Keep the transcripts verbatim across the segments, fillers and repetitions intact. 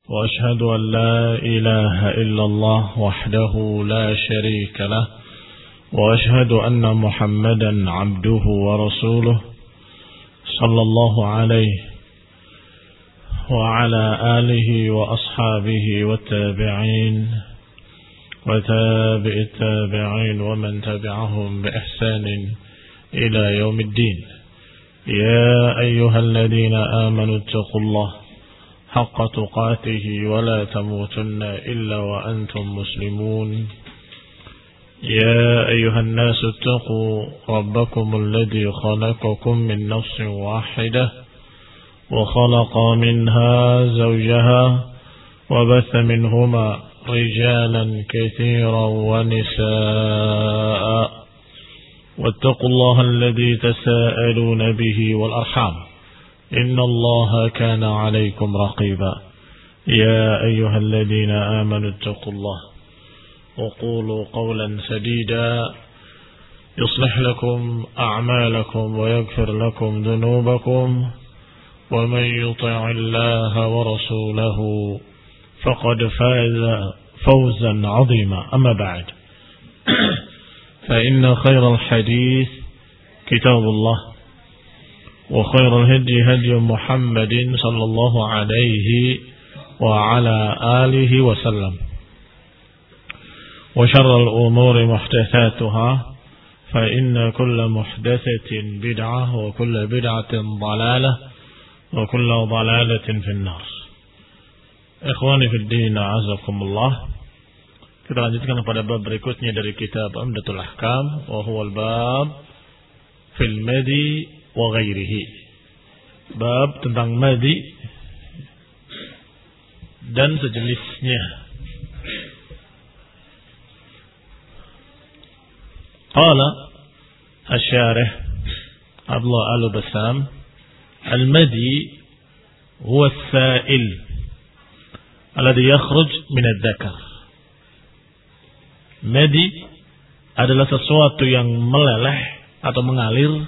وأشهد أن لا إله إلا الله وحده لا شريك له وأشهد أن محمدا عبده ورسوله صلى الله عليه وعلى آله وأصحابه والتابعين وتابع التابعين ومن تبعهم بإحسان إلى يوم الدين. يا أيها الذين آمنوا اتقوا الله حق تقاته ولا تموتن إلا وأنتم مسلمون. يا أيها الناس اتقوا ربكم الذي خلقكم من نفس واحدة وخلق منها زوجها وبث منهما رجالا كثيرا ونساء واتقوا الله الذي تساءلون به والأرحام إن الله كان عليكم رقيبا. يا أيها الذين آمنوا اتقوا الله وقولوا قولا سديدا يصلح لكم أعمالكم ويغفر لكم ذنوبكم ومن يطع الله ورسوله فقد فاز فوزا عظيما. أما بعد فإن خير الحديث كتاب الله وخير الهدي هدي محمد صلى الله عليه وعلى آله وسلم وشر الأمور محدثاتها فإن كل محدثة بدعة وكل بدعة ضلالة وكل ضلالة في النار. Ikhwani fid din, a'azakumullah. Kita lanjutkan pada bab berikutnya dari kitab Umdatul Ahkam, wa huwal bab fil madi wa ghairihi. Bab tentang madi dan sejenisnya. Qala asy-syarih Abdullah Al-Bassam, al-madi huwa as-sa'il alladhi yakhruj min adh-dhakar. Madi adalah sesuatu yang meleleh atau mengalir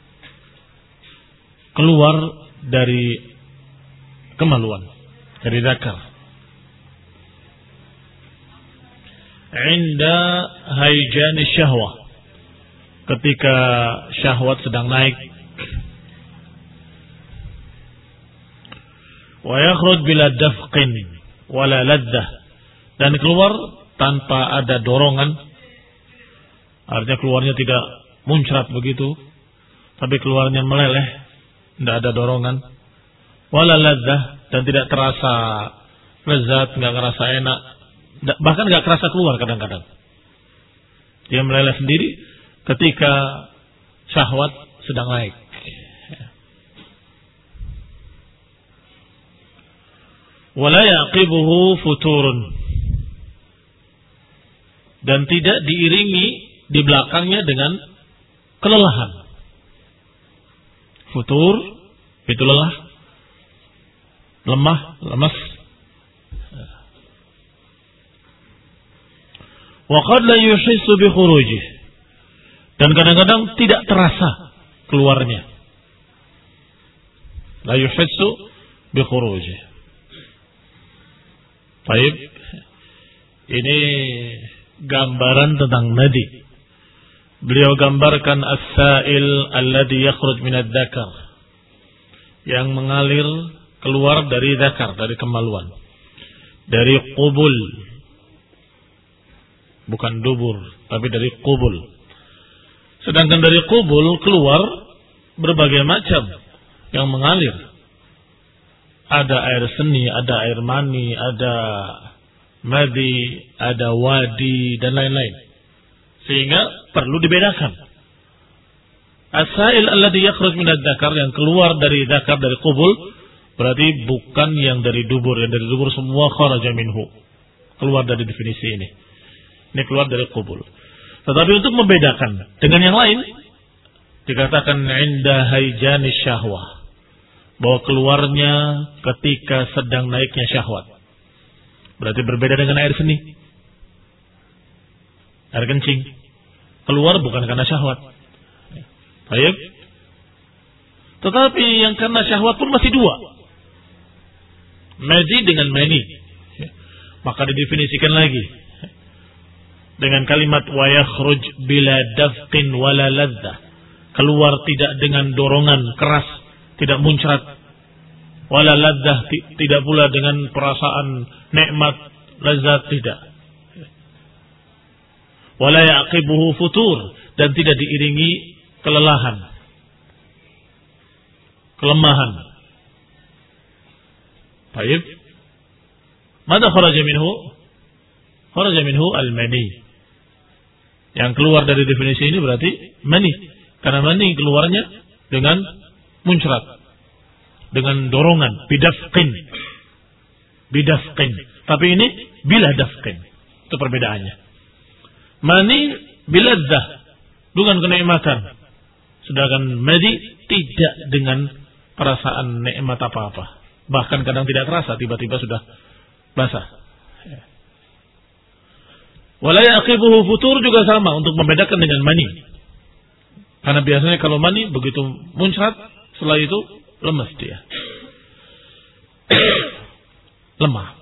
keluar dari kemaluan, dari dzakar. Inda hayjan syahwah, ketika syahwat sedang naik. Wa yakhruj bila dafqin wala laddah, dan keluar tanpa ada dorongan. Artinya keluarnya tidak muncrat begitu, tapi keluarnya meleleh, tidak ada dorongan. Wala laddah, dan tidak terasa lezat, nggak ngerasa enak, bahkan nggak kerasa keluar kadang-kadang. Dia meleleh sendiri ketika syahwat sedang naik. Wala yaqibuhu futurun, dan tidak diiringi di belakangnya dengan kelelahan. Futur itu lelah, lemah, lemas. Wa qad la yuhissu bi khurujih, dan kadang-kadang tidak terasa keluarnya. La yuhissu bi khurujih. Baik, ini gambaran tentang madi. Beliau gambarkan as-sa'il alladhi yakhruj min adh-dhakar, yang mengalir keluar dari dzakar, dari kemaluan, dari qubul, bukan dubur, tapi dari qubul. Sedangkan dari qubul keluar berbagai macam yang mengalir. Ada air seni, ada air mani, ada madi, ada wadi, dan lain-lain. Sehingga perlu dibedakan. As-sa'il alladhi yakhruj min adh-dhakar, yang keluar dari dzakar, dari qubul, berarti bukan yang dari dubur. Yang dari dubur semua kharaja minhu, keluar dari definisi ini. Ini keluar dari qubul. Tetapi untuk membedakan dengan yang lain, dikatakan inda hayjani syahwah, bahwa keluarnya ketika sedang naiknya syahwat. Berarti berbeda dengan air seni, air kencing. Keluar bukan karena syahwat. Baik. Tetapi yang karena syahwat pun masih dua. madi dengan mani. Maka didefinisikan lagi dengan kalimat wa yakhruj bila dafqin wala ladzah. Keluar tidak dengan dorongan keras, tidak muncrat. Wala ladzah, tidak pula dengan perasaan nikmat, lezat, tidak. Wala yaqibuhu futur, dan tidak diiringi kelelahan, kelemahan. Baik. Mada kharaja minhu? Kharaja minhu al-mani. Yang keluar dari definisi ini berarti mani. Karena mani keluarnya dengan muncrat, dengan dorongan, bidafqin. Bidafqin. Tapi ini bila dafqin. Itu perbedaannya. Mani biladzah, bukan kenikmatan. Sedangkan madi tidak dengan perasaan nikmat apa-apa. Bahkan kadang tidak terasa, tiba-tiba sudah basah. Wala yaqibuhu futur juga sama untuk membedakan dengan mani. Karena biasanya kalau mani begitu muncrat, setelah itu lemas dia. Lemah.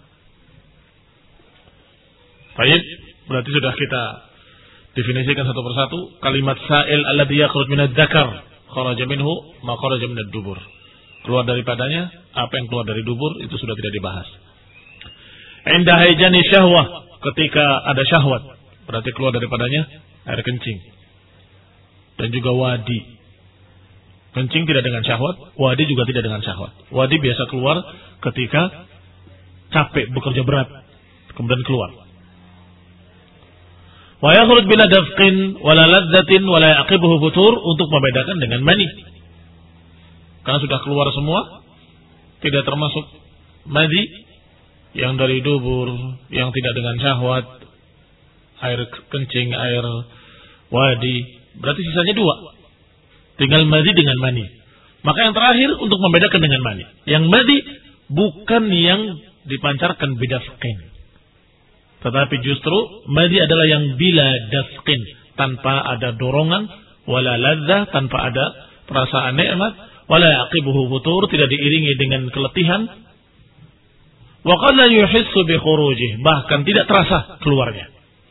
Baik, berarti sudah kita definisikan satu persatu kalimat sa'il alladhi yakhruj min adz-dzakar kharaja minhu ma kharaja min ad-dubur. Keluar daripadanya apa yang keluar dari dubur itu sudah tidak dibahas. Inda haijani syahwah, ketika ada syahwat, berarti keluar daripadanya air kencing. Dan juga wadi. Kencing tidak dengan syahwat, wadi juga tidak dengan syahwat. Wadi biasa keluar ketika capek bekerja berat, kemudian keluar. Wa yakhruj bila dafqin wala ladzatin wala yaqibuhu futur, untuk membedakan dengan mani. Karena sudah keluar semua, tidak termasuk madi yang dari dubur, yang tidak dengan syahwat, air kencing, air wadi, berarti sisanya dua. Tinggal madi dengan mani. Maka yang terakhir untuk membedakan dengan mani. Yang madi bukan yang dipancarkan bidafqin. Tetapi justru madi adalah yang bila dafqin, tanpa ada dorongan, wala ladzah, tanpa ada perasaan nikmat, wala yaqibuhu futur, tidak diiringi dengan keletihan. Wa qad la yuhissu bi khurujih, bahkan tidak terasa keluarnya.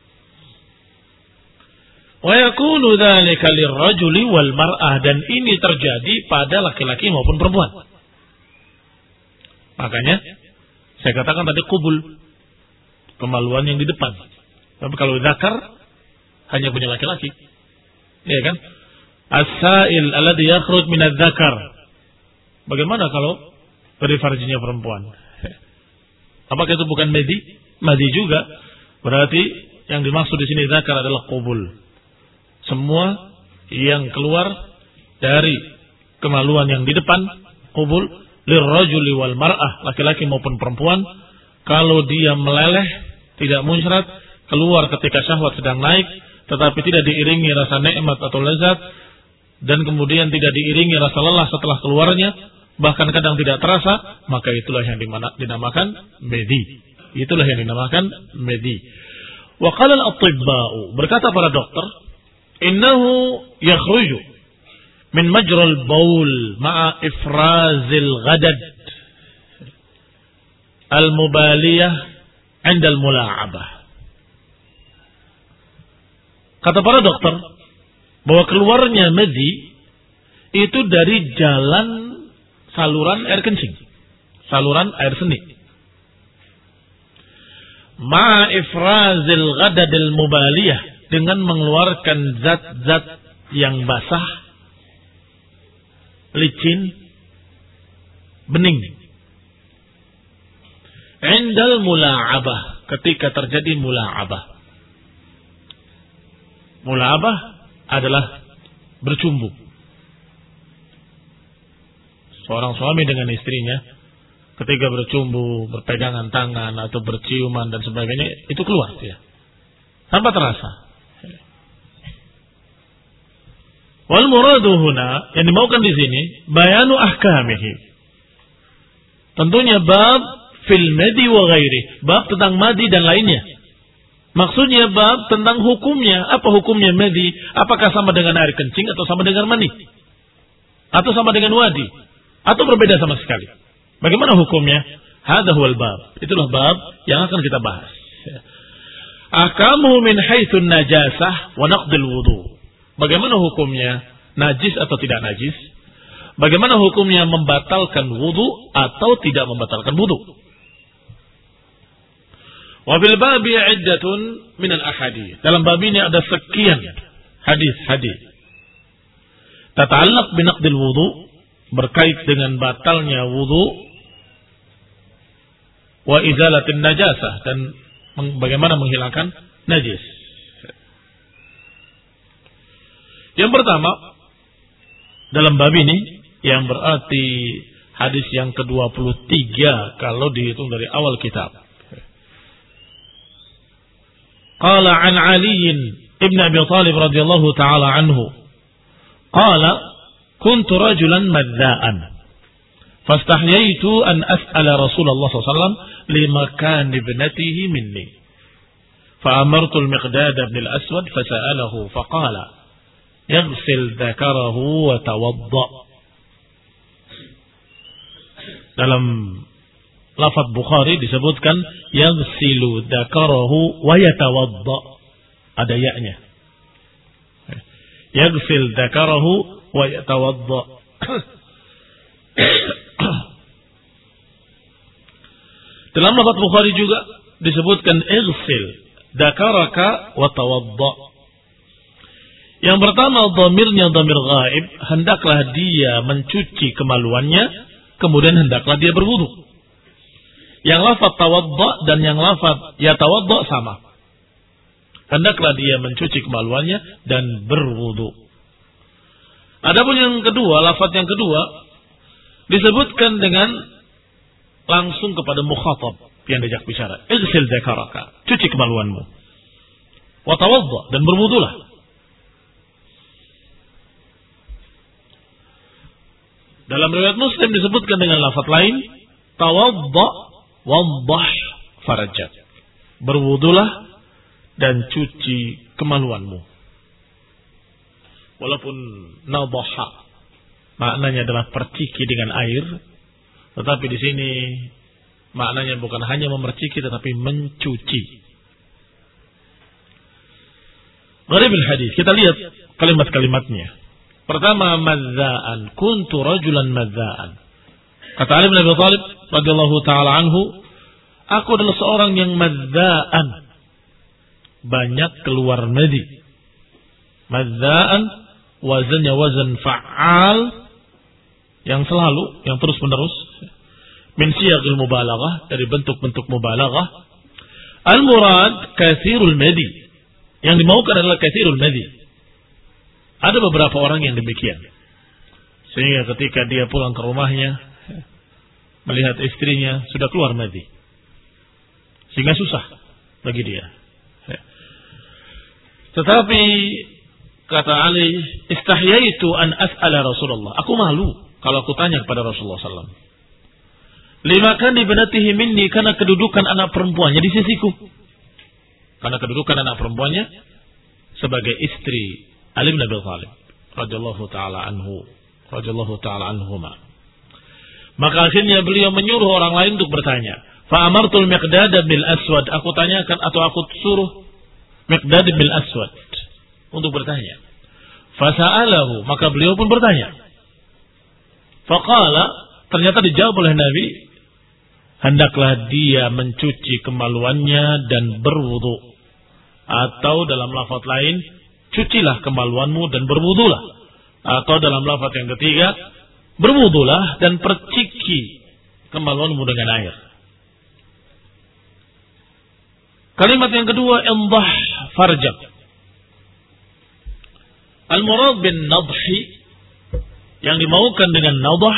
Wa yakunu dzalika lirrajuli wal mar'ah, dan ini terjadi pada laki-laki maupun perempuan. Makanya saya katakan tadi qubul, kemaluan yang di depan. Tapi kalau zakar hanya punya laki-laki. Iya kan? As-sa'il alladhi yakhruj min adz-dzakar. Bagaimana kalau dari farjinya perempuan? Apakah itu bukan madi? Madi juga. Berarti yang dimaksud di sini zakar adalah qubul. Semua yang keluar dari kemaluan yang di depan, qubul lirrajuli wal mar'ah, laki-laki maupun perempuan, kalau dia meleleh, tidak muncrat, keluar ketika syahwat sedang naik, tetapi tidak diiringi rasa nikmat atau lezat, dan kemudian tidak diiringi rasa lelah setelah keluarnya, bahkan kadang tidak terasa, maka itulah yang dinamakan madi. Itulah yang dinamakan madi. Wa qala al-attibba'u, berkata para dokter, innahu yakhruju min majral baul ma'a ifrazil ghadad al-mubaliyah 'inda al-mula'abah. Kata para dokter bahwa keluarnya madi itu dari jalan saluran air kencing, saluran air seni. Ma ifrazil ghadadil mubaliyah, dengan mengeluarkan zat-zat yang basah, licin, bening. Indal mula'abah, ketika terjadi mula'abah. Mula'abah adalah bercumbu. Seorang suami dengan istrinya ketika bercumbu, berpegangan tangan atau berciuman dan sebagainya, itu keluar ya, tanpa terasa. Wal muradu huna, yang dimaukan di sini bayanu ahkamihi. Tentunya bab fil madi wa ghairi, bab tentang madi dan lainnya. Maksudnya bab tentang hukumnya. Apa hukumnya madi? Apakah sama dengan air kencing atau sama dengan mani? Atau sama dengan wadi? Atau berbeda sama sekali? Bagaimana hukumnya? Hadza huwal bab. Itulah bab yang akan kita bahas. Ahkamuhu min haitsu najasah wa naqdil wudu. Bagaimana hukumnya najis atau tidak najis? Bagaimana hukumnya membatalkan wudu atau tidak membatalkan wudu? Wa bil babi iddatun min al ahadits. Dalam bab ini ada sekian hadis-hadis. Tata'allaq bi naqdil wudu, berkait dengan batalnya wudu, wa izalatin najasah, dan bagaimana menghilangkan najis. Yang pertama dalam bab ini, yang berarti hadis yang ke dua puluh tiga kalau dihitung dari awal kitab. Qala an Ali ibn Abi Thalib radhiyallahu taala anhu qala kuntu rajulan madza'an fastahyaitu an as'ala Rasulullah sallallahu alaihi wasallam limakan ibnatihi minni فأمرت المقداد بن الأسود فسأله فقال يغسل ذكره وتوضأ. Dalam lafaz Bukhari disebutkan yaghsilu dzakarahu wa yatawadda, ada ya-nya. Yaghsil dzakarahu wa yatawadda. Dalam lafaz Bukhari juga disebutkan ighsil dzakaraka wa tawadda. Yang pertama dhamirnya dhamir ghaib, hendaklah dia mencuci kemaluannya, kemudian hendaklah dia berwudu. Yang lafaz tawadda dan yang lafaz yatawadda sama. Hendaklah dia mencuci kemaluannya dan berwudu. Adapun yang kedua, lafaz yang kedua disebutkan dengan langsung kepada mukhatab yang diajak bicara. Ighsil dzakaraka, cuci kemaluanmu. Wa tawadda, dan berwudulah. Dalam riwayat Muslim disebutkan dengan lafaz lain, tawadda waddah farajak. Berwudulah dan cuci kemaluanmu. Walaupun nadaha maknanya adalah perciki dengan air, tetapi di sini maknanya bukan hanya memerciki tetapi mencuci. Gharibul hadis, kita lihat kalimat-kalimatnya. Pertama, madza'an, kuntu rajulan madza'an. Kata Ali bin Abi Thalib radhiyallahu taala anhu, aku adalah seorang yang madza'an, banyak keluar madi. Madza'an wazannya wazan fa'al, yang selalu, yang terus menerus. Min siyagil mubalaghah, dari bentuk-bentuk mubalaghah. Al-murad katsirul madi, yang dimaukan adalah katsirul madi. Ada beberapa orang yang demikian, sehingga ketika dia pulang ke rumahnya melihat istrinya sudah keluar madi, sehingga susah bagi dia. Tetapi kata Ali, istahyaitu an as'ala Rasulullah, aku malu kalau aku tanya kepada Rasulullah sallallahu alaihi wasallam. Lima kan ibnatihi minni, karena kedudukan anak perempuannya di sisiku. Karena kedudukan anak perempuannya sebagai istri Ali bin Abi Thalib radhiyallahu taala anhu, radhiyallahu taala anhuma. Maka akhirnya beliau menyuruh orang lain untuk bertanya. Fa amartul Miqdad bin Aswad, aku tanyakan atau aku suruh Miqdad bin Aswad untuk bertanya. Fa sa'alahu, maka beliau pun bertanya. Faqala, ternyata dijawab oleh Nabi, hendaklah dia mencuci kemaluannya dan berwudu. Atau dalam lafaz lain, cucilah kemaluanmu dan berwudulah. Atau dalam lafaz yang ketiga, berwudulah dan perciki kemaluanmu dengan air. Kalimat yang kedua, indah farjak. Al-murad bin nadhi, yang dimaukan dengan nadah,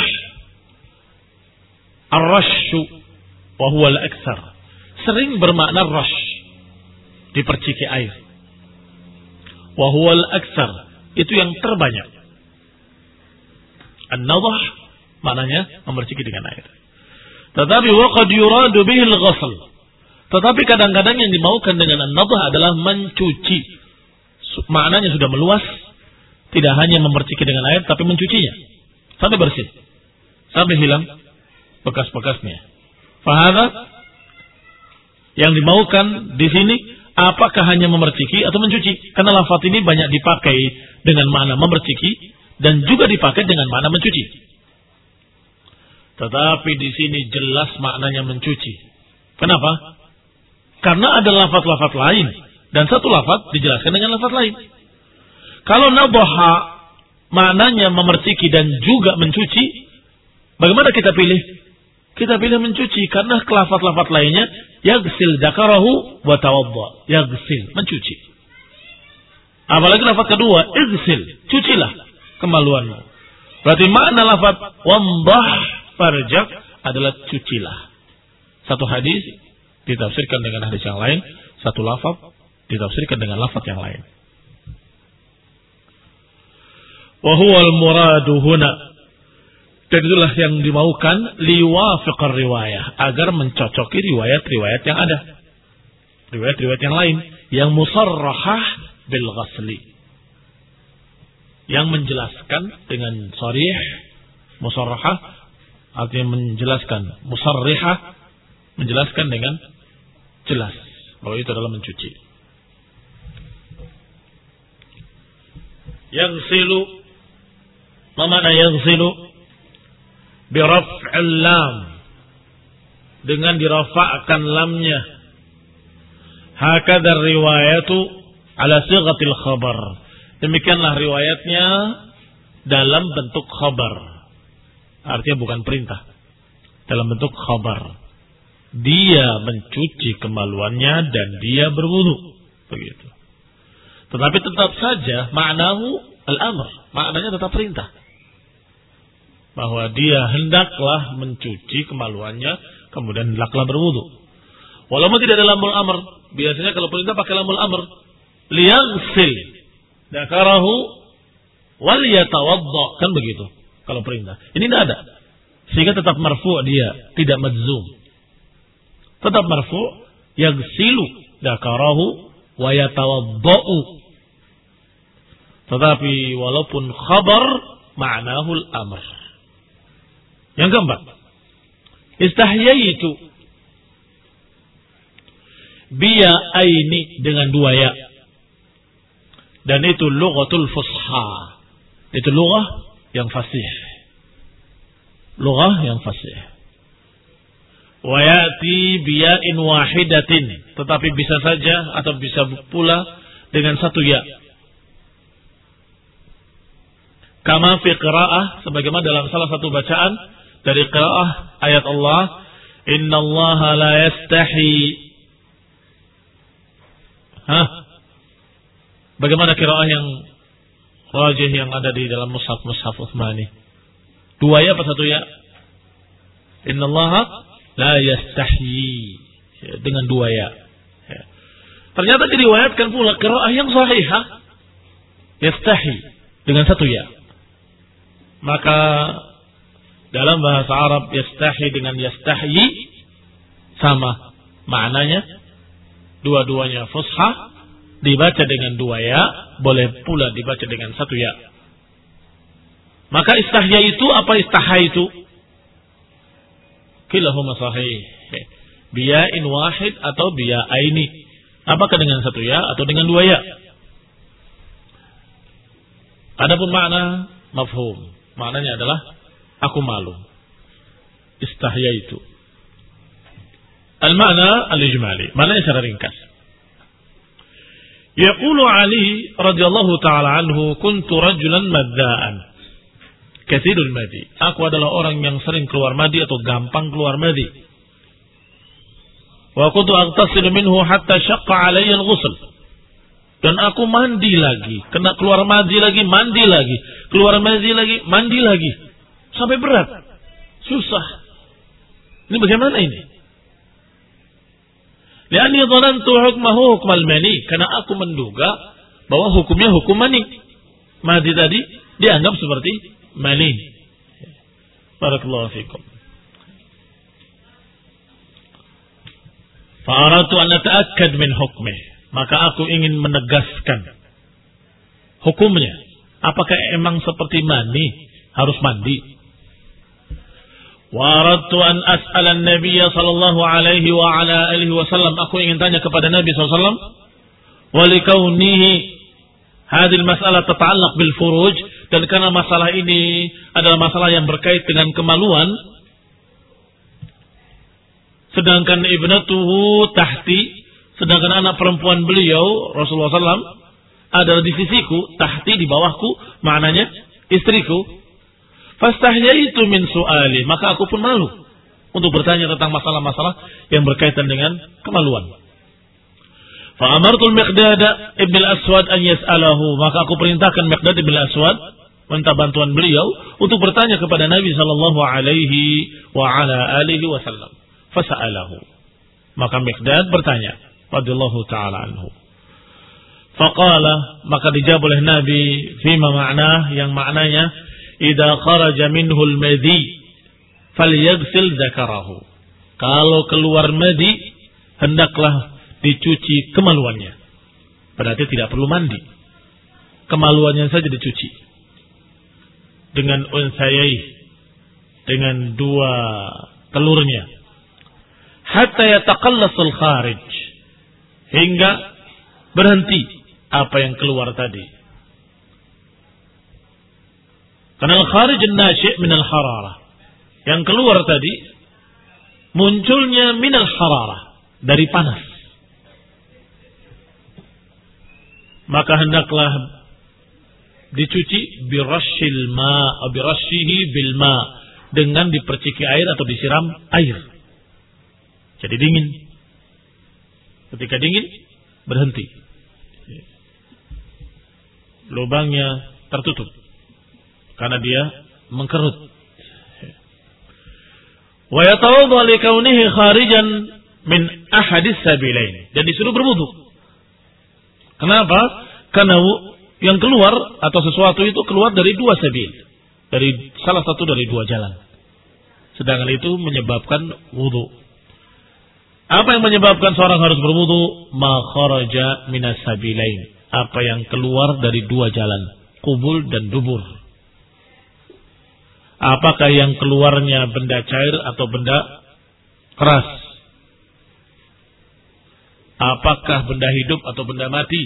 ar-rashu wa huwa al-aktsar. Sering bermakna rash, diperciki air. Wa huwa al-aktsar, itu yang terbanyak. An-nadah maknanya memerciki dengan air. Tetapi wa qad yuradu bihi al-ghusl. Tetapi kadang-kadang yang dimaukan dengan an-nadah adalah mencuci. Maknanya sudah meluas, tidak hanya memerciki dengan air tapi mencucinya sampai bersih, sampai hilang bekas-bekasnya. Fahada yang dimaukan di sini apakah hanya memerciki atau mencuci? Karena lafaz ini banyak dipakai dengan makna memerciki dan juga dipakai dengan makna mencuci. Tetapi di sini jelas maknanya mencuci. Kenapa? Karena ada lafaz-lafaz lain dan satu lafaz dijelaskan dengan lafaz lain. Kalau nadhaha maknanya memerciki dan juga mencuci, bagaimana kita pilih? Kita pilih mencuci karena lafaz-lafaz lainnya yaghsil dzakarahu wa tawadda. Yaghsil, mencuci. Apalagi lafaz kedua, ighsil, cucilah kemaluanmu. Berarti makna lafaz wamdah farjak adalah cucilah. Satu hadis ditafsirkan dengan hadis yang lain, satu lafaz ditafsirkan dengan lafaz yang lain. Wa huwal muradu huna. Dan itulah yang dimaukan liwafiqar riwayah, agar mencocoki riwayat-riwayat yang ada. Riwayat-riwayat yang lain yang musarrahah bil ghasli. Yang menjelaskan dengan sharih, musarrahah artinya menjelaskan, musarrihah menjelaskan dengan jelas bahwa itu adalah mencuci. Yaghsilu, ma makna yaghsilu? Biraf'il lam, dengan dirafa'kan lamnya. Hakadha riwayatu ala sighatil khabar. Demikianlah riwayatnya dalam bentuk khabar. Artinya bukan perintah. Dalam bentuk khabar. Dia mencuci kemaluannya dan dia berwudu. Begitu. Tetapi tetap saja maknahu al-amr. Maknanya tetap perintah. Bahwa dia hendaklah mencuci kemaluannya, kemudian hendaklah berwudu. Walaupun tidak ada lamul amr, biasanya kalau perintah pakai lamul amr, liyaghsil dzakarahu wal yatawadda, kan begitu kalau perintah. Ini tidak ada. Sehingga tetap marfu' dia, tidak madzum. Tetap marfu', yaghsilu dzakarahu wa yatawaddau. Tetapi walaupun khabar ma'nahul amr. Yang keempat, istahyaitu biya aini, dengan dua ya. Dan itu lughatul fusha. Itu lughah yang fasih. Lughah yang fasih. Wa ya'ti biya'in wahidatin, tetapi bisa saja atau bisa pula dengan satu ya. Kama fi qira'ah, sebagaimana dalam salah satu bacaan dari qiraah ayat Allah, innallaha la yastahi. Hah? Bagaimana qiraah yang rajih yang ada di dalam mushaf-mushaf Utsmani? Dua ya apa satu ya? Innallaha la yastahi, dengan dua ya. Ternyata diriwayatkan pula qiraah yang sahihah, yastahi dengan satu ya. Maka dalam bahasa Arab yastahi dengan yastahyi sama maknanya, dua-duanya fusha, dibaca dengan dua ya, boleh pula dibaca dengan satu ya. Maka istahya itu apa istahya itu? Kilahuma sahih. Biya'in wahid atau biya'aini. Apakah dengan satu ya atau dengan dua ya? Adapun makna mafhum, maknanya adalah aku malu. Istahya itu. Al-makna al-ijmali. Maknanya secara ringkas. Yaqulu Ali radhiyallahu ta'ala anhu, kuntu rajulan madda'an katsirul madi. Aku adalah orang yang sering keluar madi atau gampang keluar madi. Wa kuntu aghtasilu minhu hatta syaqqa alayya al-ghusl. Dan aku mandi lagi, kena keluar madi lagi, mandi lagi, keluar madi lagi, mandi lagi. Sampai berat. Susah. Ini bagaimana ini? Li'anni dhanantu hukmahu hukmal mani. Karena aku menduga bahwa hukumnya hukum mani. Madi tadi dianggap seperti mani. Barakallahu fikum. Fa'aratu an nata'akkad min hukmih. Maka aku ingin menegaskan hukumnya. Apakah emang seperti mani harus mandi? Wa aradtu an as'ala an-nabiy sallallahu alaihi wa ala alihi wasallam, aku ingin tanya kepada Nabi sallallahu alaihi wasallam, wa likaunihi hadhihi al-mas'alah tata'allaq bil furuj, dan karena masalah ini adalah masalah yang berkait dengan kemaluan, sedangkan ibnatuhu tahti, sedangkan anak perempuan beliau Rasulullah sallallahu alaihi wasallam adalah di sisiku, tahti di bawahku, maknanya istriku. Fastahyaitu min su'ali, maka aku pun malu untuk bertanya tentang masalah-masalah yang berkaitan dengan kemaluan. Fa amartu al-Miqdad ibn al-Aswad an yas'alahu, maka aku perintahkan Miqdad ibn al-Aswad minta bantuan beliau untuk bertanya kepada Nabi sallallahu alaihi wa ala alihi wasallam. Fasa'alahu, maka Miqdad bertanya radhiyallahu taala anhu. Faqala, maka dijawab oleh Nabi fima ma'nah, yang maknanya idza kharaja minhu al-madhi falyaghsil dzakarahu, kalau keluar madhi hendaklah dicuci kemaluannya. Berarti tidak perlu mandi, kemaluannya saja dicuci dengan unsayai, dengan dua telurnya, hatta yataqallasul kharij, hingga berhenti apa yang keluar tadi. Karena al-kharij an-nashi' min al-hararah, yang keluar tadi munculnya min al-hararah, dari panas. Maka hendaklah dicuci birashil ma' birashihi bil ma', dengan diperciki air atau disiram air. Jadi dingin. Ketika dingin berhenti. Lubangnya tertutup karena dia mengkerut. Wa yatawadda li kaunihi kharijan min ahadis sabilain, dan disuruh berwudu. Kenapa? Karena yang keluar atau sesuatu itu keluar dari dua sabil, dari salah satu dari dua jalan. Sedangkan itu menyebabkan wudu. Apa yang menyebabkan seorang harus berwudu? Ma kharaja minas sabilain, apa yang keluar dari dua jalan, kubul dan dubur. Apakah yang keluarnya benda cair atau benda keras? Apakah benda hidup atau benda mati?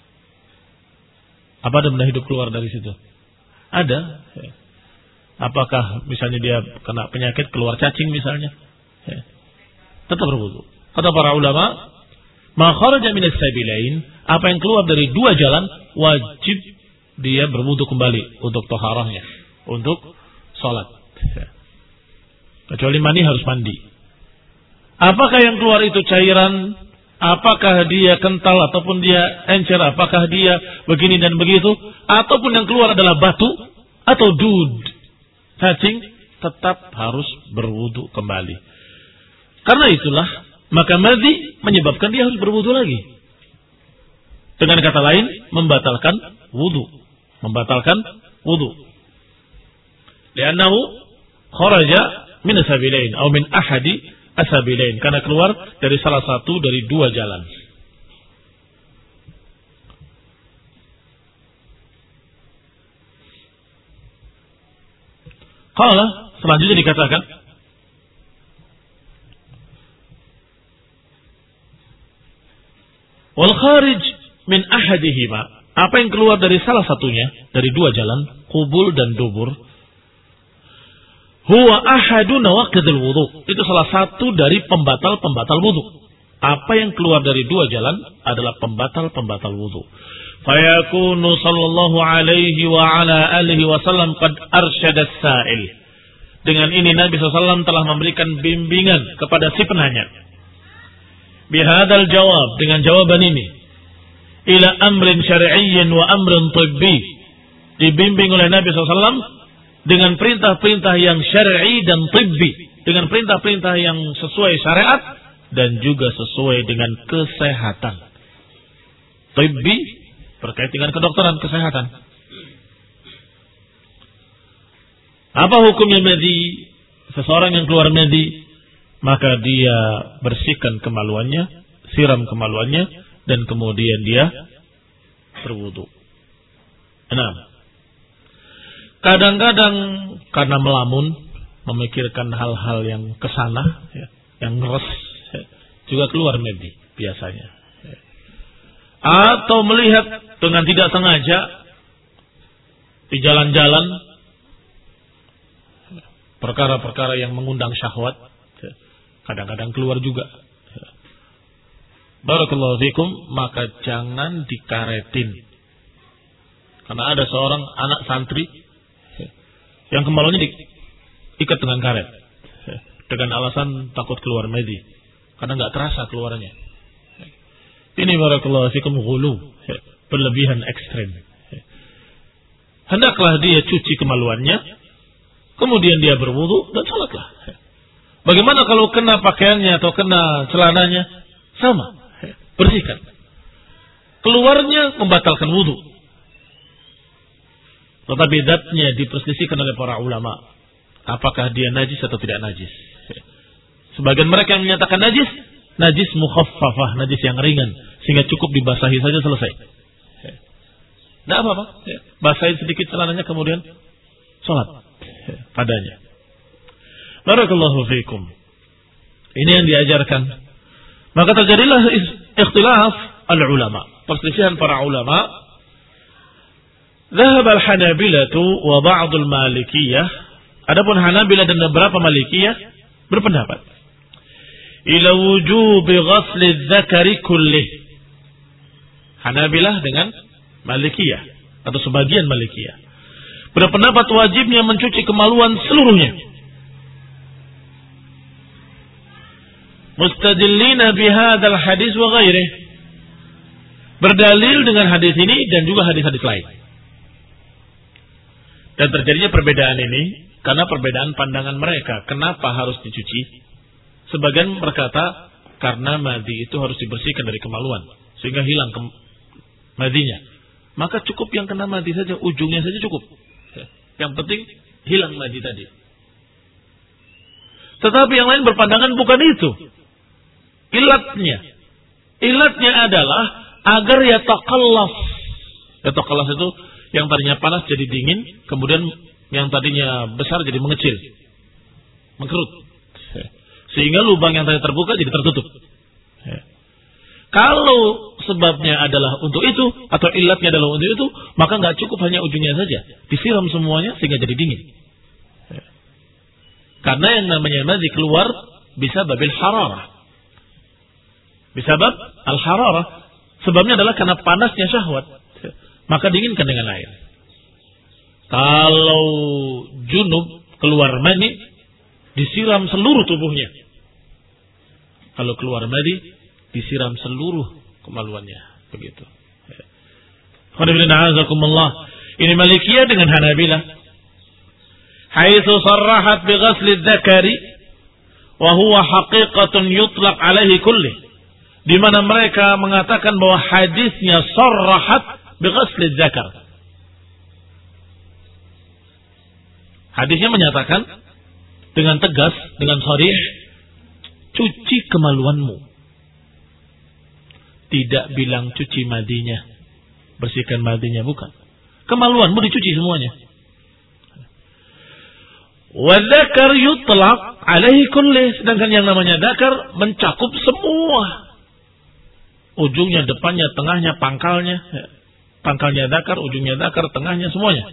Apa ada benda hidup keluar dari situ? Ada. Apakah misalnya dia kena penyakit, keluar cacing misalnya? Tetap berwudu. Kata para ulama, ma kharaja minas sabilain, apa yang keluar dari dua jalan, wajib dia berwudu kembali untuk taharahnya, untuk salat. Kecuali mani harus mandi. Apakah yang keluar itu cairan, apakah dia kental ataupun dia encer, apakah dia begini dan begitu, ataupun yang keluar adalah batu atau dud, cacing, tetap harus berwudu kembali. Karena itulah maka madhi menyebabkan dia harus berwudu lagi. Dengan kata lain, membatalkan wudu, membatalkan wudu. Li'annahu kharaja min asabilain atau min ahadi asabilain, karena keluar dari salah satu dari dua jalan. Qala, selanjutnya dikatakan wal kharij min ahadihima, apa yang keluar dari salah satunya dari dua jalan, kubul dan dubur, huwa ahadu nawaqidil wudu, itu salah satu dari pembatal-pembatal wudu. Apa yang keluar dari dua jalan adalah pembatal-pembatal wudu. Fayakunu sallallahu alaihi wa ala alihi wasallam qad arsyada as-sa'il. Dengan ini Nabi sallallahu alaihi wasallam telah memberikan bimbingan kepada si penanya. Bihadal jawab, dengan jawaban ini, ila amrin syar'iyyin wa amrin tibbi, dibimbing oleh Nabi sallallahu alaihi wasallam dengan perintah-perintah yang syar'i dan tibbi, dengan perintah-perintah yang sesuai syariat dan juga sesuai dengan kesehatan. Tibbi berkait dengan kedokteran, kesehatan. Apa hukumnya madhi? Seseorang yang keluar madhi, maka dia bersihkan kemaluannya, siram kemaluannya, dan kemudian dia berwudu. Enam. Kadang-kadang karena melamun, memikirkan hal-hal yang kesana, ya, yang ngeres, ya, juga keluar medi biasanya. Ya. Atau melihat dengan tidak sengaja di jalan-jalan perkara-perkara yang mengundang syahwat, ya, kadang-kadang keluar juga. Ya. Barakallahu fikum, maka jangan dikaretin. Karena ada seorang anak santri yang kemaluannya diikat dengan karet dengan alasan takut keluar medi, karena nggak terasa keluarnya. Ini barakallahu fikum ghulu, berlebihan ekstrem. Hendaklah dia cuci kemaluannya, kemudian dia berwudu dan salatlah. Bagaimana kalau kena pakaiannya atau kena celananya? Sama, bersihkan. Keluarnya membatalkan wudu. Tetapi zatnya diperselisihkan oleh para ulama. Apakah dia najis atau tidak najis? Sebagian mereka yang menyatakan najis, najis mukhaffafah, najis yang ringan, sehingga cukup dibasahi saja selesai. Tidak apa-apa, basahin sedikit celananya kemudian sholat padanya. Barakallahu fiikum. Ini yang diajarkan. Maka terjadilah ikhtilaf al-ulama, perselisihan para ulama. Dhahab al-Hanabilatu wa ba'd al-Malikiyah. Adapun Hanabilah dan beberapa Malikiyah berpendapat ila wujubi ghasl adh-dhakari kullih. Hanabilah dengan Malikiyah atau sebagian Malikiyah berpendapat wajibnya mencuci kemaluan seluruhnya. Mustadillina bihadzal hadis wa ghairihi. Berdalil dengan hadis ini dan juga hadis-hadis lain. Dan terjadinya perbedaan ini karena perbedaan pandangan mereka. Kenapa harus dicuci? Sebagian berkata karena madi itu harus dibersihkan dari kemaluan sehingga hilang ke madinya. Maka cukup yang kena madi saja, ujungnya saja cukup. Yang penting hilang madi tadi. Tetapi yang lain berpandangan bukan itu. Ilatnya. Ilatnya adalah agar yataqallas. Yataqallas itu yang tadinya panas jadi dingin, kemudian yang tadinya besar jadi mengecil, mengkerut, sehingga lubang yang tadi terbuka jadi tertutup. Kalau sebabnya adalah untuk itu atau ilatnya adalah untuk itu, maka nggak cukup hanya ujungnya saja, disiram semuanya sehingga jadi dingin. Karena yang namanya madi keluar bisa babil hararah, bisa bab al hararah. Sebabnya adalah karena panasnya syahwat. Maka dinginkan dengan air. Kalau junub keluar mani, disiram seluruh tubuhnya. Kalau keluar mani, disiram seluruh kemaluannya. Begitu. Ini Malikiyah dengan Hanabilah. Haitsu sarrahat bi ghasli dzakari wa huwa haqiqatun yutlaq alaihi kulli. Di mana mereka mengatakan bahwa hadisnya sarrahat bighasli dzakar. Hadisnya menyatakan dengan tegas, dengan sharih, cuci kemaluanmu. Tidak bilang cuci madinya, bersihkan madinya, bukan. Kemaluanmu dicuci semuanya. Wa dzakar yutlaq alaihi kulli, sedangkan yang namanya dzakar mencakup semua. Ujungnya, depannya, tengahnya, pangkalnya. Pangkalnya dzakar, ujungnya dzakar, tengahnya, semuanya.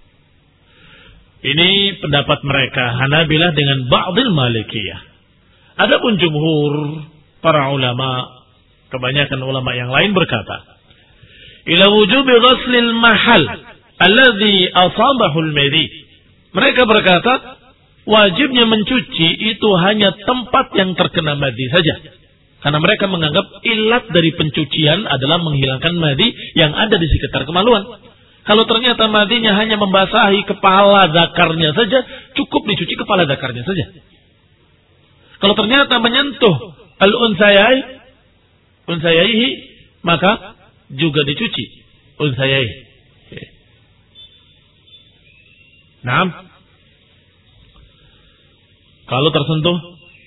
Ini pendapat mereka Hanabilah dengan ba'dil Malikiyah. Adapun jumhur para ulama, kebanyakan ulama yang lain berkata, ila wujubi ghaslil mahal alladhi asabahu al-madi. Mereka berkata wajibnya mencuci itu hanya tempat yang terkena madi saja. Karena mereka menganggap ilat dari pencucian adalah menghilangkan madi yang ada di sekitar kemaluan. Kalau ternyata madinya hanya membasahi kepala zakarnya saja, cukup dicuci kepala zakarnya saja. Kalau ternyata menyentuh al-unsayai, unsayaihi, maka juga dicuci unsayaihi. Nah, kalau tersentuh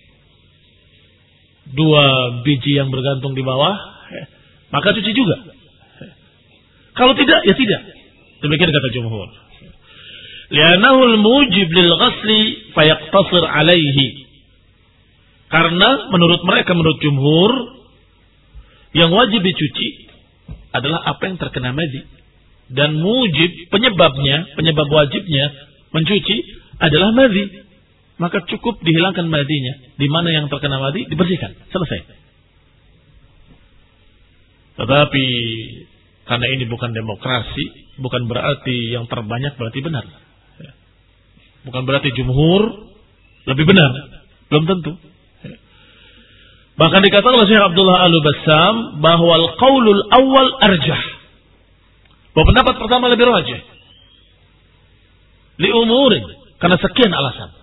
dua biji yang bergantung di bawah, maka cuci juga. Kalau tidak, ya tidak. Demikian kata jumhur. Li'annahu al-mujib lil ghasli fayaqtasir alaihi. Karena menurut mereka, menurut jumhur, yang wajib dicuci adalah apa yang terkena madhi. Dan mujib, penyebabnya, penyebab wajibnya mencuci adalah madhi. Maka cukup dihilangkan madhinya. Di mana yang terkena madhi, dibersihkan. Selesai. Tetapi karena ini bukan demokrasi, bukan berarti yang terbanyak berarti benar. Bukan berarti jumhur lebih benar. Belum tentu. Bahkan dikatakan oleh Syekh Abdullah Al-Bassam bahwa al-qaulul awal arjah. Bahwa pendapat pertama lebih rajih. Li umurin, karena sekian alasan.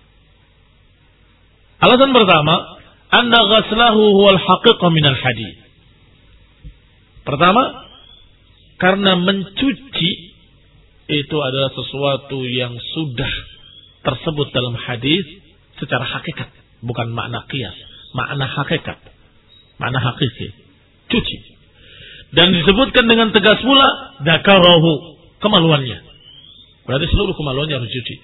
Alasan pertama, anna ghaslahu huwal haqiqah minal hadith. Pertama, karena mencuci itu adalah sesuatu yang sudah tersebut dalam hadis secara hakikat, bukan makna qiyas, makna hakikat, makna hakiki, cuci. Dan disebutkan dengan tegas pula dzakarahu, kemaluannya. Berarti seluruh kemaluannya harus cuci.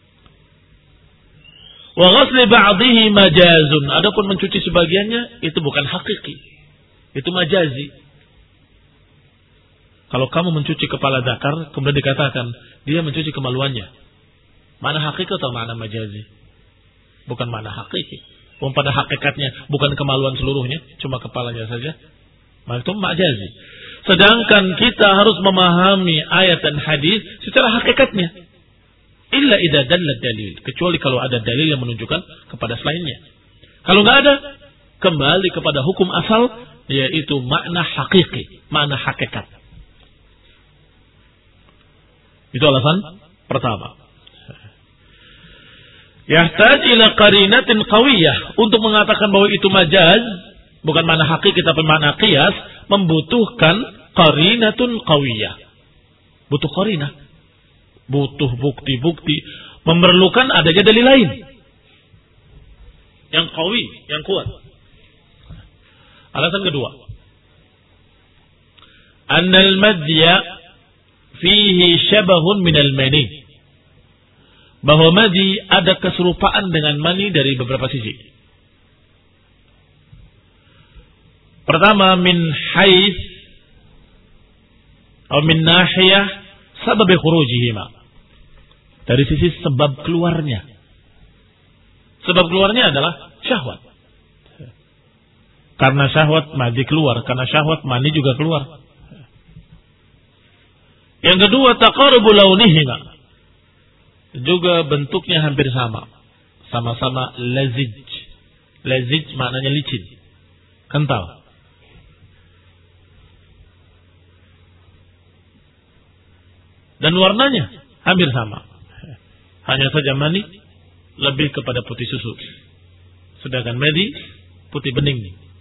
Wa ghasli ba'dihi majazun, adapun mencuci sebagiannya itu bukan hakiki, itu majazi. Kalau kamu mencuci kepala zakar, kemudian dikatakan dia mencuci kemaluannya, mana hakiki atau mana majazi? Bukan mana hakiki. Wong pada hakikatnya bukan kemaluan seluruhnya, cuma kepalanya saja. Maka itu majazi. Sedangkan kita harus memahami ayat dan hadis secara hakikatnya. Illa idza dalla dalil, kecuali kalau ada dalil yang menunjukkan kepada selainnya. Kalau nggak ada, kembali kepada hukum asal, yaitu makna hakiki, makna hakikat. Itu alasan pertama. Yahtaj ila qarinatin qawiyah, untuk mengatakan bahwa itu majaz, bukan makna hakiki tapi makna qiyas, membutuhkan qarinatun qawiyah. Butuh qarinah. Butuh bukti-bukti, memerlukan adanya dalil lain yang qawi, yang kuat. Alasan kedua, annal madya fihi syabahun minal mani, bahwa madi ada keserupaan dengan mani dari beberapa sisi. Pertama, min haits atau min nahiyah sabab khurujihima, dari sisi sebab keluarnya. Sebab keluarnya adalah syahwat. Karena syahwat madi keluar, karena syahwat mani juga keluar. Yang kedua, taqarubu launihima, juga bentuknya hampir sama, sama-sama lazij. Lazij maknanya licin, kental. Dan warnanya hampir sama. Hanya saja mani lebih kepada putih susu, sedangkan madi putih bening.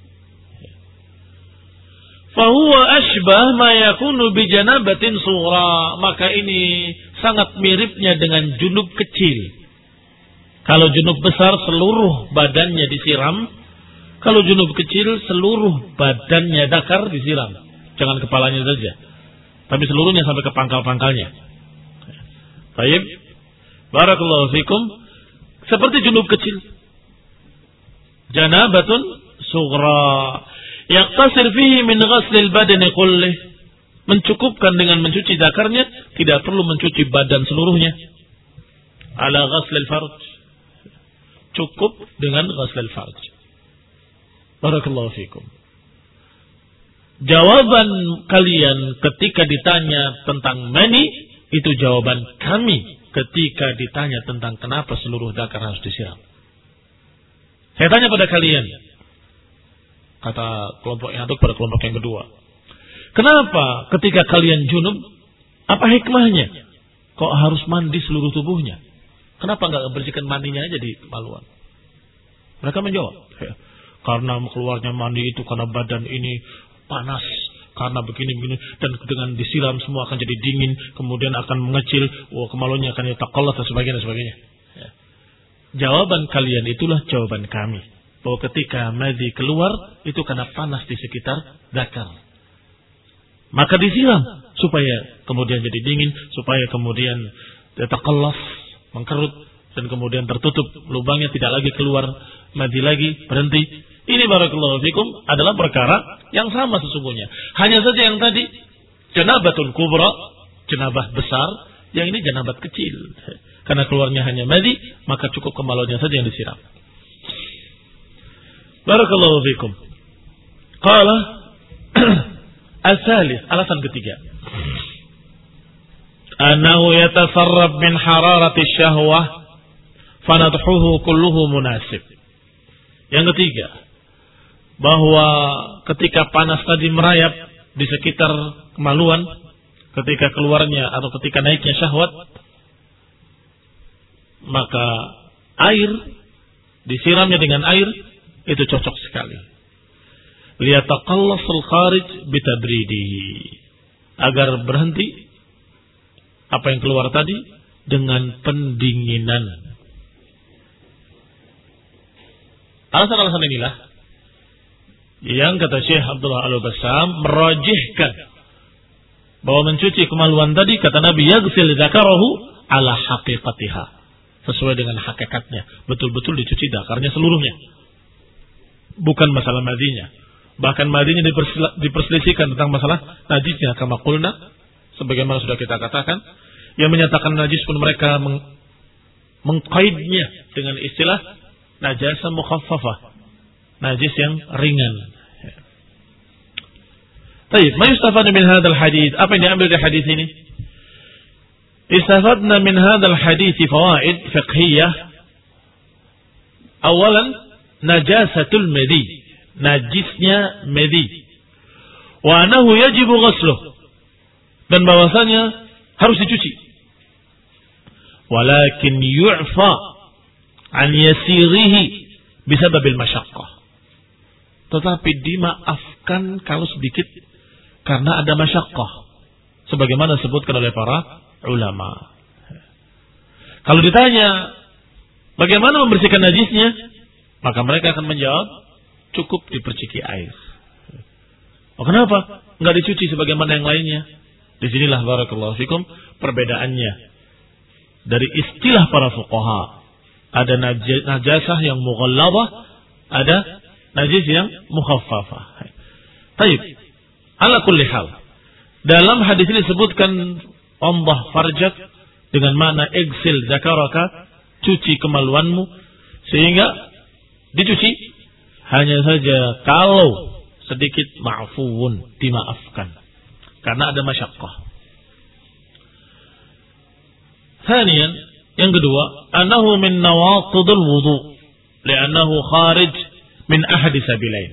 Fahuwa ashbah ma yakunu bi janabatin sughra, maka ini sangat miripnya dengan junub kecil. Kalau junub besar seluruh badannya disiram, kalau junub kecil seluruh badannya dakar disiram. Jangan kepalanya saja, tapi seluruhnya sampai ke pangkal-pangkalnya. Baik. Barakallahu fikum. Seperti junub kecil. Janabatun sughra yaqtasir fihi min ghaslil badani kullih, mencukupkan dengan mencuci zakarnya, tidak perlu mencuci badan seluruhnya. Ala ghaslil farj, cukup dengan ghaslil farj. Barakallahu fikum. Jawaban kalian ketika ditanya tentang mani, itu jawaban kami ketika ditanya tentang kenapa seluruh zakar harus disiram. Saya tanya pada kalian, kata kelompok yang satu pada kelompok yang kedua, kenapa ketika kalian junub, apa hikmahnya kok harus mandi seluruh tubuhnya? Kenapa nggak bersihkan mandinya aja di kemaluan? Mereka menjawab, ya, karena keluarnya mandi itu karena badan ini panas, karena begini-begini, dan dengan disiram semua akan jadi dingin, kemudian akan mengecil, oh, kemaluannya akan yataqallat dan sebagainya, sebagainya. Ya. Jawaban kalian itulah jawaban kami, bahwa ketika madhi keluar itu karena panas di sekitar zakar, maka disiram supaya kemudian jadi dingin, supaya kemudian Yataqallas, mengkerut, dan kemudian tertutup lubangnya, tidak lagi keluar madi lagi, berhenti. Ini barakallahu fikum adalah perkara yang sama sesungguhnya. Hanya saja yang tadi janabatun kubra, janabah besar, yang ini janabat kecil. Karena keluarnya hanya madi, maka cukup kemaluannya saja yang disiram. Barakallahu fikum. Qala as-salis, alasan ketiga. Anahu yatasarrab min hararati syahwah fanadhuhu kulluhu munasib. Yang ketiga, bahwa ketika panas tadi merayap di sekitar kemaluan, ketika keluarnya atau ketika naiknya syahwat, maka air, disiramnya dengan air, itu cocok sekali. Liyataqallasul kharij bitadridihi, agar berhenti apa yang keluar tadi dengan pendinginan. Alasan-alasan inilah yang kata Syekh Abdullah Al-Bassam merajihkan bahwa mencuci kemaluan tadi, kata Nabi, yaghsil dzakarahu ala haqiqatiha, sesuai dengan hakikatnya, betul-betul dicuci dakarnya seluruhnya, bukan masalah madinya. Bahkan madinya diperselisihkan tentang masalah najisnya, kama qulna, sebagaimana sudah kita katakan. Yang menyatakan najis pun mereka meng mengkaidnya dengan istilah najasa mukhaffafah, najis yang ringan. Baik, ma yustafadu min hadzal hadits? Apa yang diambil dari hadis ini? Istafadna min hadzal hadits fawaid fiqhiyah. Awalan, najasatul madi, najisnya madi. Wa annahu yajibu ghusluh, dan bahwasanya harus dicuci. Walakin yu'fa an yasirihi bisababil masyaqqah. Tetapi dimaafkan kalau sedikit karena ada masyaqqah, sebagaimana disebutkan oleh para ulama. Kalau ditanya bagaimana membersihkan najisnya, maka mereka akan menjawab cukup diperciki air. Oh, kenapa enggak dicuci sebagaimana yang lainnya? Disinilah barakallahu fikum perbedaannya dari istilah para fuqaha. Ada najasah yang mughalladhah, ada najis yang mukhaffafah. Baik, ala kulli hal, dalam hadis ini disebutkan omdah farjak dengan makna igsil zakaraka, cuci kemaluanmu, sehingga dicuci hanya saja kalau sedikit ma'fuun, dimaafkan karena ada masyaqqah. Thaniyan, yang kedua, annahu min nawaqidul wudu, li'annahu kharij min ahadi sabilain.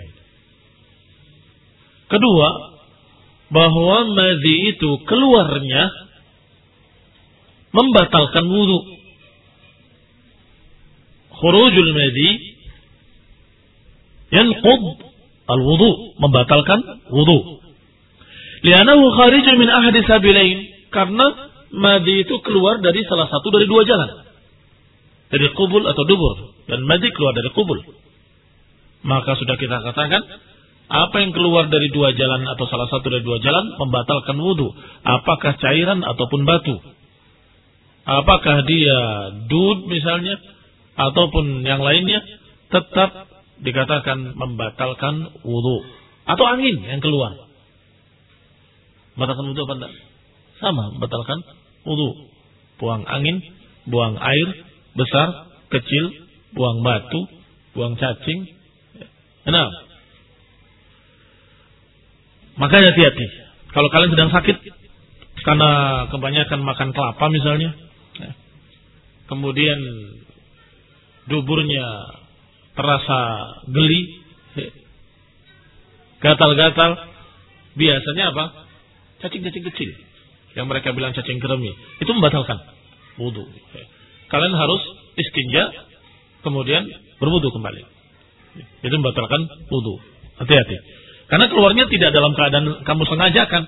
Kedua, bahwa madhi itu keluarnya membatalkan wudu. Khurujul madhi yanqud al-wudu, membatalkan wudu. Li'annahu kharij min ahadi sabilain, karena madi itu keluar dari salah satu dari dua jalan, dari qubul atau dubur, dan madi keluar dari qubul. Maka sudah kita katakan, apa yang keluar dari dua jalan atau salah satu dari dua jalan membatalkan wudu. Apakah cairan ataupun batu, apakah dia dud misalnya ataupun yang lainnya, tetap dikatakan membatalkan wudu. Atau angin yang keluar, membatalkan wudu apa enggak? Sama, membatalkan wudu. Buang angin, buang air besar, kecil, buang batu, buang cacing. Nah, makanya hati-hati. Kalau kalian sedang sakit karena kebanyakan makan kelapa misalnya, kemudian duburnya terasa geli, gatal-gatal, biasanya apa? Cacing-cacing kecil, yang mereka bilang cacing kremi, itu membatalkan wudu. Kalian harus istinja, kemudian berwudu kembali. Itu membatalkan wudu. Hati-hati. Karena keluarnya tidak dalam keadaan kamu sengajakan.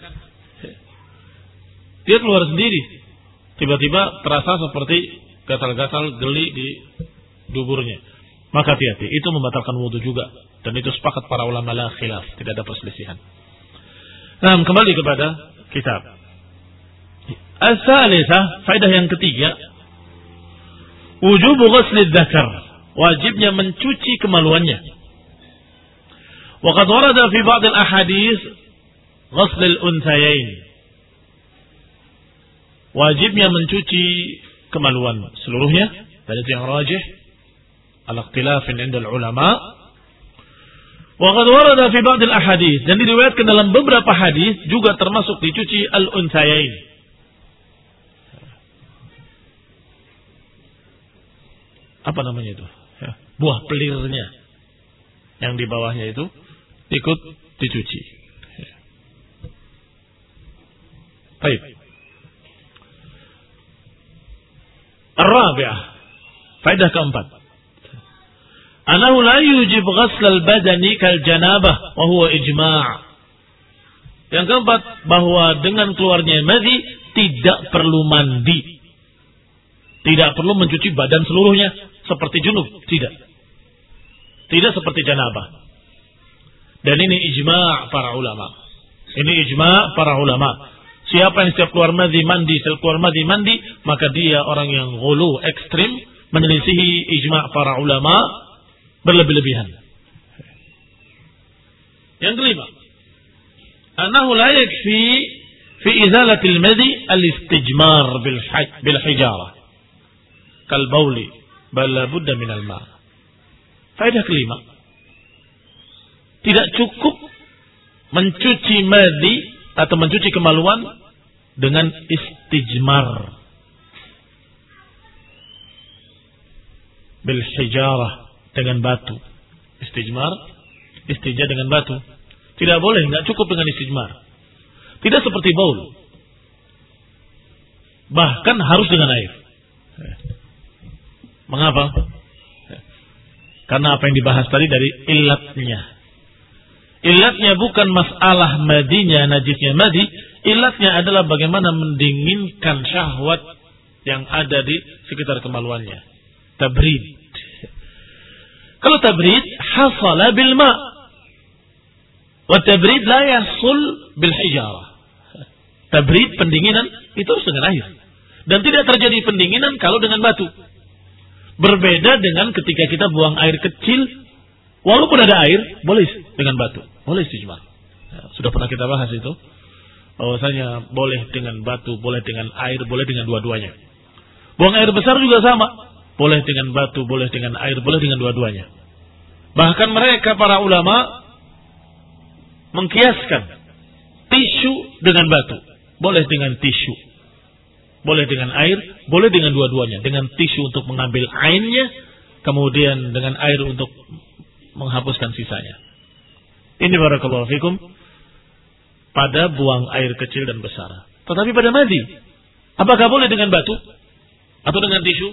Dia keluar sendiri. Tiba-tiba terasa seperti gatal-gatal, geli di duburnya. Maka hati-hati. Itu membatalkan wudu juga. Dan itu sepakat para ulama la khilaf. Tidak ada perselisihan. Nah, kembali kepada kitab. As-salisah, faedah yang ketiga, wujubu ghusli dzakar, wajibnya mencuci kemaluannya. Wa qad warada fi ba'd al-ahadits ghusl al-unthayain. Wajibnya mencuci kemaluan seluruhnya, dan itu yang rajih ala ikhtilafin 'inda al-ulama. Wa qad warada fi ba'd al-ahadits, dan diriwayatkan dalam beberapa hadis juga termasuk dicuci al-unthayain. Apa namanya itu? Ya, buah pelirnya yang di bawahnya itu ikut dicuci. Ya. Baik. Ar-rabi'ah, faedah keempat. Anahu la yujib ghasl al-badani kal janabah wa huwa ijma'. Yang keempat, bahwa dengan keluarnya madhi tidak perlu mandi. Tidak perlu mencuci badan seluruhnya seperti junub, tidak. Tidak seperti janabah. Dan ini ijma' para ulama. Ini ijma' para ulama. Siapa yang setiap keluar madhi mandi, setiap keluar madhi mandi, maka dia orang yang ghulu, ekstrim, menyelisihi ijma' para ulama, berlebih-lebihan. Yang kelima, annahu la yakfi fi izalatil madhi al-istijmar bil hijarah kal bauli bal la budda minal ma. Faedah kelima, tidak cukup mencuci madhi atau mencuci kemaluan dengan istijmar bil hijarah, dengan batu. Istijmar, istijah dengan batu. Tidak boleh, tidak cukup dengan istijmar. Tidak seperti baul. Bahkan harus dengan air. Mengapa? Karena apa yang dibahas tadi dari illatnya. Illatnya bukan masalah madinya, najisnya madi. Illatnya adalah bagaimana mendinginkan syahwat yang ada di sekitar kemaluannya. Tabrid. Kalau tabrid, hasala bil ma. Wa tabrid la yasul bil hijarah. Tabrid, pendinginan, itu harus dengan air. Dan tidak terjadi pendinginan kalau dengan batu. Berbeda dengan ketika kita buang air kecil, walaupun ada air, boleh dengan batu, boleh istijmar. Ya, sudah pernah kita bahas itu, bahwasanya boleh dengan batu, boleh dengan air, boleh dengan dua-duanya. Buang air besar juga sama, boleh dengan batu, boleh dengan air, boleh dengan dua-duanya. Bahkan mereka para ulama mengkiaskan tisu dengan batu, boleh dengan tisu. Boleh dengan air, boleh dengan dua-duanya. Dengan tisu untuk mengambil ainnya, kemudian dengan air untuk menghapuskan sisanya. Ini barakallahu fikum pada buang air kecil dan besar. Tetapi pada madhi, apakah boleh dengan batu atau dengan tisu?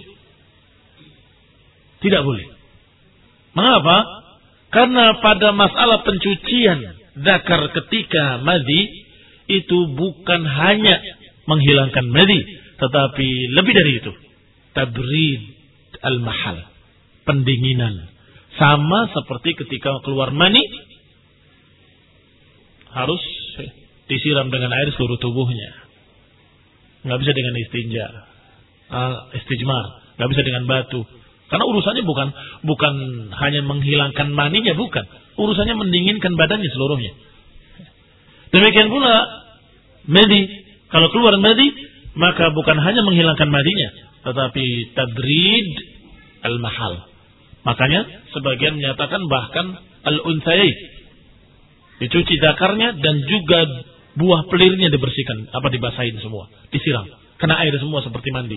Tidak boleh. Mengapa? Karena pada masalah pencucian dzakar ketika madhi itu bukan hanya menghilangkan madhi, tetapi lebih dari itu, tabrid al-mahal, pendinginan. Sama seperti ketika keluar mani, harus disiram dengan air seluruh tubuhnya. Nggak bisa dengan istinja, uh, istijmar, nggak bisa dengan batu. Karena urusannya bukan bukan hanya menghilangkan maninya, bukan. Urusannya mendinginkan badannya seluruhnya. Demikian pula madi, kalau keluar madi, maka bukan hanya menghilangkan madinya, tetapi tabrid al-mahal. Makanya sebagian menyatakan bahkan al-unthayain, dicuci zakarnya dan juga buah pelirnya dibersihkan, apa dibasahin semua, disiram, kena air semua seperti mandi.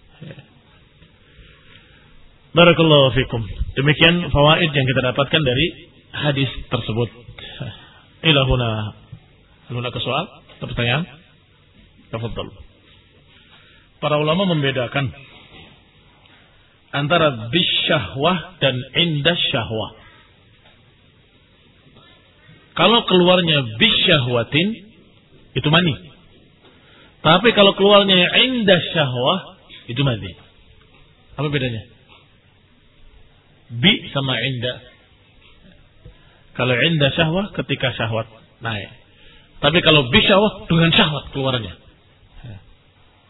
Barakallahu fikum. Demikian fawaid yang kita dapatkan dari hadis tersebut. Ilahuna, ilahuna ke soal, pertanyaan. Tafadhal. Para ulama membedakan antara bisyahwah dan indah syahwah. Kalau keluarnya bisyahwatin, itu mani. Tapi kalau keluarnya indah syahwah, itu mani. Apa bedanya? Bi sama indah. Kalau indah syahwah, ketika syahwat naik. Tapi kalau bisyahwah, dengan syahwat keluarnya.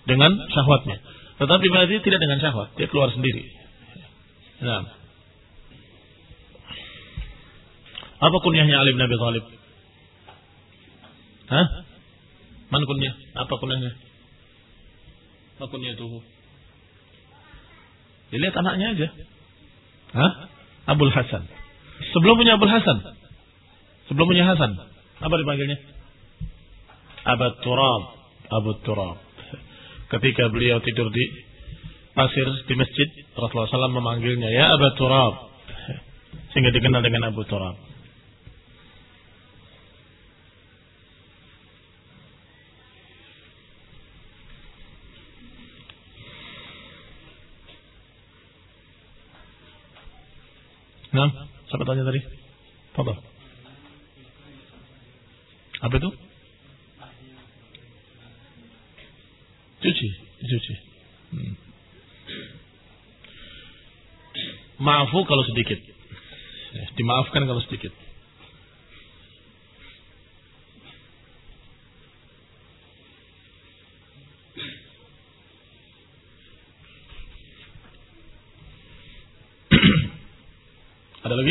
dengan syahwatnya. Tetapi madi tidak dengan syahwat, dia keluar sendiri. Nah. Apa kunyahnya Ali bin Abi Thalib? Hah? Man kunyah? Apa kunyahnya? Apa kunyah itu? Dilihat anaknya aja. Hah? Abul Hasan. Sebelum punya Abul Hasan. Sebelum punya Hasan. Apa dipanggilnya? Abu Turab. Abu Turab. Ketika beliau tidur di pasir di masjid, Rasulullah shallallahu alaihi wasallam memanggilnya, ya Abu Turab. Sehingga dikenal dengan Abu Turab. Nah, siapa tanya tadi? Fadhal. Apa itu? Cuci, cuci. Hmm. Maafu kalau sedikit. Dimaafkan kalau sedikit. Ada lagi?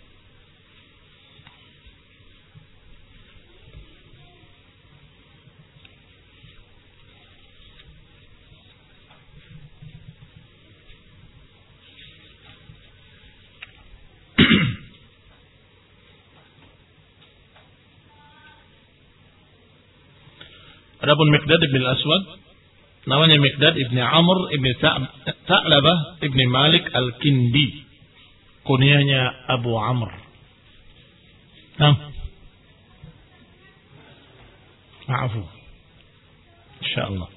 Adapun Miqdad ibn Aswad, namanya Miqdad ibn Amr ibn Ta'labah ibn Malik al-Kindi. Kunyahnya Abu Amr. Nah. Maafu. Insyaallah.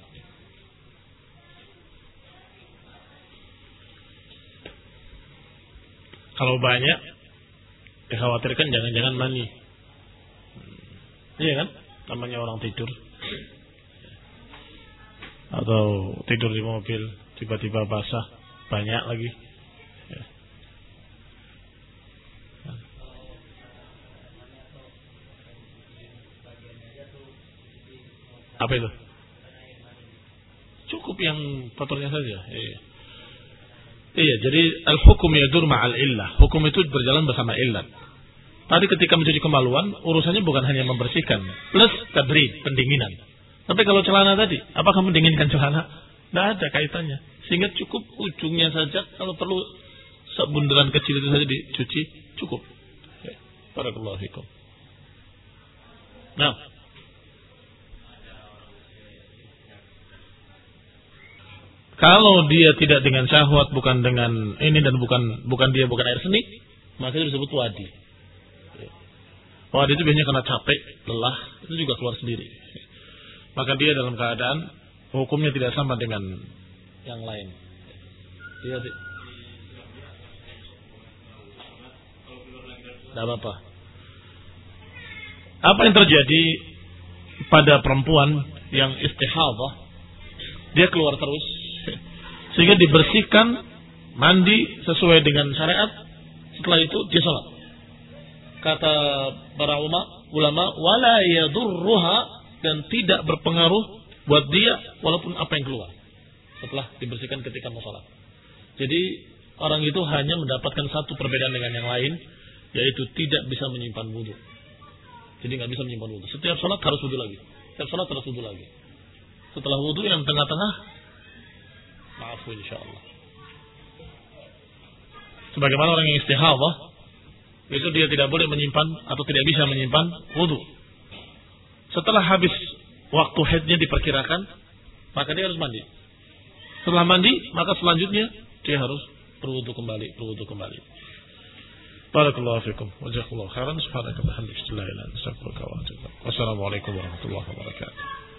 Kalau banyak, dikhawatirkan jangan-jangan mani. Iya kan? Namanya orang tidur. Atau tidur di mobil, tiba-tiba basah, banyak lagi. Ya. Apa itu? Cukup yang kotornya saja. Iya. Iya, jadi al-hukum yadur ma'al illah. Hukum itu berjalan bersama illat. Tadi ketika mencuci kemaluan, urusannya bukan hanya membersihkan, plus tadrid, pendinginan. Tapi kalau celana tadi, apakah mendinginkan celana? Tidak ada kaitannya. Sehingga cukup ujungnya saja, kalau perlu sebundelan kecil itu saja dicuci, cukup. Ya. Barakallahu fikum. Nah. Kalau dia tidak dengan syahwat, bukan dengan ini dan bukan bukan dia bukan air seni, maka itu disebut wadi. Wadi itu biasanya karena capek, lelah, itu juga keluar sendiri. Maka dia dalam keadaan hukumnya tidak sama dengan yang lain. Dia tidak apa-apa. Apa yang terjadi pada perempuan yang istihadhah? Dia keluar terus, sehingga dibersihkan, mandi sesuai dengan syariat. Setelah itu dia sholat. Kata para ulama, ulama wala yadurruha, dan tidak berpengaruh buat dia walaupun apa yang keluar setelah dibersihkan ketika mau sholat. Jadi orang itu hanya mendapatkan satu perbedaan dengan yang lain, yaitu tidak bisa menyimpan wudu. Jadi nggak bisa menyimpan wudu. Setiap sholat harus wudu lagi. Setiap sholat harus wudu lagi. Setelah wudu yang tengah-tengah, maaf insyaallah. Sebagaimana orang yang istihadhah, itu dia tidak boleh menyimpan atau tidak bisa menyimpan wudu. Setelah habis waktu haidnya diperkirakan, maka dia harus mandi. Setelah mandi, maka selanjutnya dia harus berwudu kembali, berwudu kembali. Barakallahu fikum. Wajazakallahu khairan. Subhanaka wa bihamdika, asyhadu an la ilaha illa anta, astaghfiruka wa atubu ilaik. Wassalamualaikum warahmatullahi wabarakatuh.